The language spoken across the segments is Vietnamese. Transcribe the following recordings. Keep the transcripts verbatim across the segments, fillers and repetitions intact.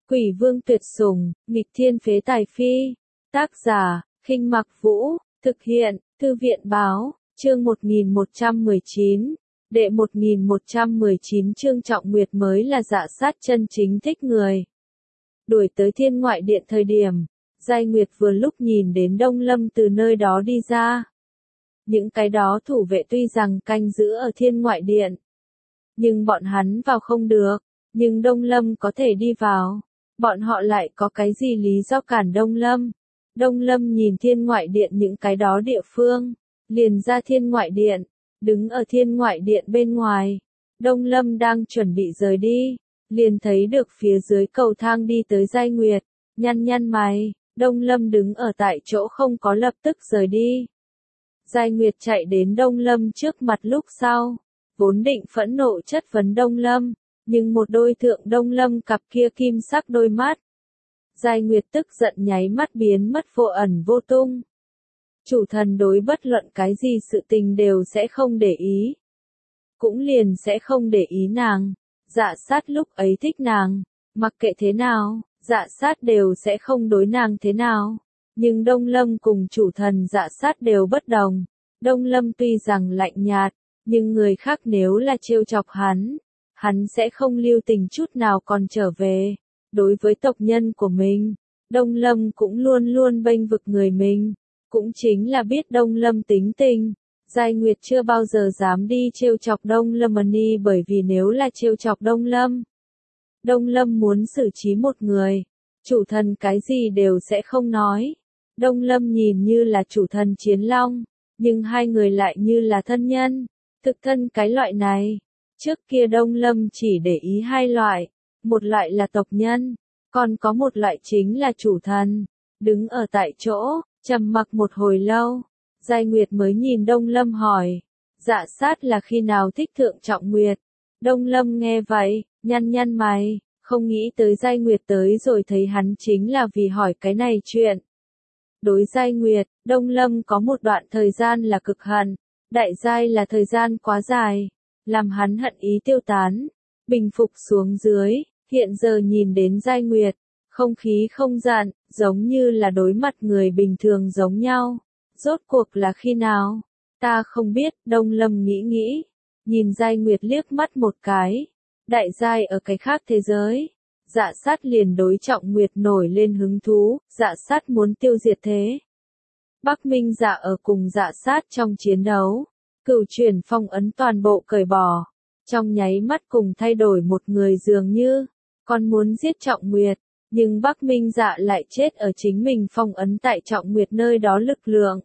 Quỷ vương tuyệt sủng, nghịch thiên phế tài phi. Tác giả, Khinh Mặc Vũ, thực hiện, Thư viện báo, chương một nghìn một trăm mười chín. Đệ một nghìn một trăm mười chín chương Trọng Nguyệt mới là dạ sát chân chính thích người. Đuổi tới Thiên Ngoại Điện thời điểm, Giai Nguyệt vừa lúc nhìn đến Đông Lâm từ nơi đó đi ra. Những cái đó thủ vệ tuy rằng canh giữ ở Thiên Ngoại Điện, nhưng bọn hắn vào không được, nhưng Đông Lâm có thể đi vào. Bọn họ lại có cái gì lý do cản Đông Lâm? Đông Lâm nhìn Thiên Ngoại Điện những cái đó địa phương, liền ra Thiên Ngoại Điện, đứng ở Thiên Ngoại Điện bên ngoài. Đông Lâm đang chuẩn bị rời đi, liền thấy được phía dưới cầu thang đi tới Giai Nguyệt, nhăn nhăn mày. Đông Lâm đứng ở tại chỗ không có lập tức rời đi. Giai Nguyệt chạy đến Đông Lâm trước mặt lúc sau, vốn định phẫn nộ chất vấn Đông Lâm, nhưng một đôi thượng Đông Lâm cặp kia kim sắc đôi mắt. Giai Nguyệt tức giận nháy mắt biến mất vô ẩn vô tung. Chủ thần đối bất luận cái gì sự tình đều sẽ không để ý. Cũng liền sẽ không để ý nàng. Dạ sát lúc ấy thích nàng, mặc kệ thế nào, dạ sát đều sẽ không đối nàng thế nào. Nhưng Đông Lâm cùng chủ thần dạ sát đều bất đồng. Đông Lâm tuy rằng lạnh nhạt, nhưng người khác nếu là trêu chọc hắn, hắn sẽ không lưu tình chút nào còn trở về. Đối với tộc nhân của mình, Đông Lâm cũng luôn luôn bênh vực người mình. Cũng chính là biết Đông Lâm tính tình. Giai Nguyệt chưa bao giờ dám đi trêu chọc Đông Lâm Ani, bởi vì nếu là trêu chọc Đông Lâm, Đông Lâm muốn xử trí một người, chủ thần cái gì đều sẽ không nói. Đông Lâm nhìn như là chủ thần Chiến Long, nhưng hai người lại như là thân nhân, thực thân cái loại này. Trước kia Đông Lâm chỉ để ý hai loại, một loại là tộc nhân, còn có một loại chính là chủ thần. Đứng ở tại chỗ, trầm mặc một hồi lâu, Giai Nguyệt mới nhìn Đông Lâm hỏi, dạ sát là khi nào thích thượng Trọng Nguyệt? Đông Lâm nghe vậy, nhăn nhăn mày, không nghĩ tới Giai Nguyệt tới rồi thấy hắn chính là vì hỏi cái này chuyện. Đối Giai Nguyệt, Đông Lâm có một đoạn thời gian là cực hận, đại giai là thời gian quá dài, làm hắn hận ý tiêu tán, bình phục xuống dưới, hiện giờ nhìn đến Giai Nguyệt, không khí không giận, giống như là đối mặt người bình thường giống nhau. Rốt cuộc là khi nào? Ta không biết, Đông Lâm nghĩ nghĩ, nhìn Giai Nguyệt liếc mắt một cái. Đại giai ở cái khác thế giới. Dạ sát liền đối Trọng Nguyệt nổi lên hứng thú, dạ sát muốn tiêu diệt thế. Bắc Minh dạ ở cùng dạ sát trong chiến đấu, cửu chuyển phong ấn toàn bộ cởi bỏ, trong nháy mắt cùng thay đổi một người dường như, còn muốn giết Trọng Nguyệt, nhưng Bắc Minh dạ lại chết ở chính mình phong ấn tại Trọng Nguyệt nơi đó lực lượng.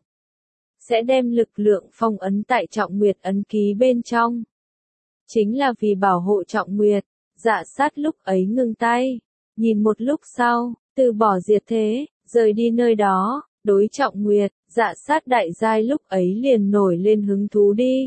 Sẽ đem lực lượng phong ấn tại Trọng Nguyệt ấn ký bên trong. Chính là vì bảo hộ Trọng Nguyệt. Dạ sát lúc ấy ngưng tay, nhìn một lúc sau, từ bỏ diệt thế, rời đi nơi đó. Đối Trọng Nguyệt, dạ sát đại giai lúc ấy liền nổi lên hứng thú đi.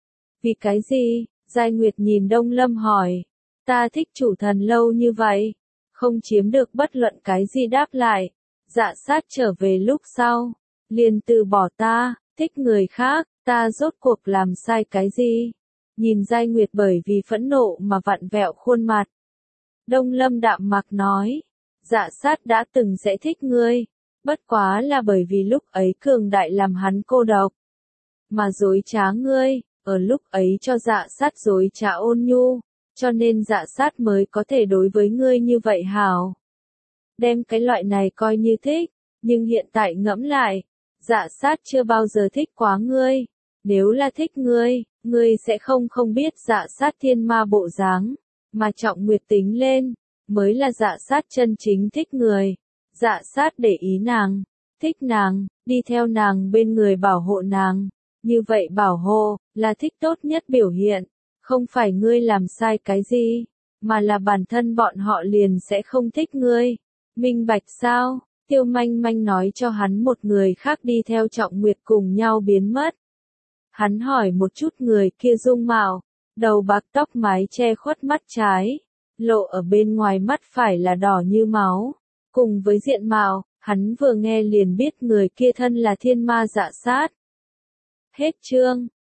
Vì cái gì? Giai Nguyệt nhìn Đông Lâm hỏi. Ta thích chủ thần lâu như vậy, không chiếm được bất luận cái gì đáp lại. Dạ sát trở về lúc sau, liền từ bỏ ta, thích người khác, ta rốt cuộc làm sai cái gì? Nhìn Giai Nguyệt bởi vì phẫn nộ mà vặn vẹo khuôn mặt. Đông Lâm đạm mạc nói, dạ sát đã từng sẽ thích ngươi, bất quá là bởi vì lúc ấy cường đại làm hắn cô độc. Mà dối trá ngươi, ở lúc ấy cho dạ sát dối trá ôn nhu, cho nên dạ sát mới có thể đối với ngươi như vậy hảo. Đem cái loại này coi như thích, nhưng hiện tại ngẫm lại, dạ sát chưa bao giờ thích quá ngươi. Nếu là thích ngươi, ngươi sẽ không không biết dạ sát thiên ma bộ dáng, mà Trọng Nguyệt tính lên, mới là dạ sát chân chính thích người. Dạ sát để ý nàng, thích nàng, đi theo nàng bên người bảo hộ nàng. Như vậy bảo hộ, là thích tốt nhất biểu hiện. Không phải ngươi làm sai cái gì, mà là bản thân bọn họ liền sẽ không thích ngươi. Minh bạch sao? Tiêu Manh Manh nói cho hắn một người khác đi theo Trọng Nguyệt cùng nhau biến mất. Hắn hỏi một chút người kia dung mạo, đầu bạc tóc mái che khuất mắt trái, lộ ở bên ngoài mắt phải là đỏ như máu. Cùng với diện mạo, hắn vừa nghe liền biết người kia thân là thiên ma dạ sát. Hết chương.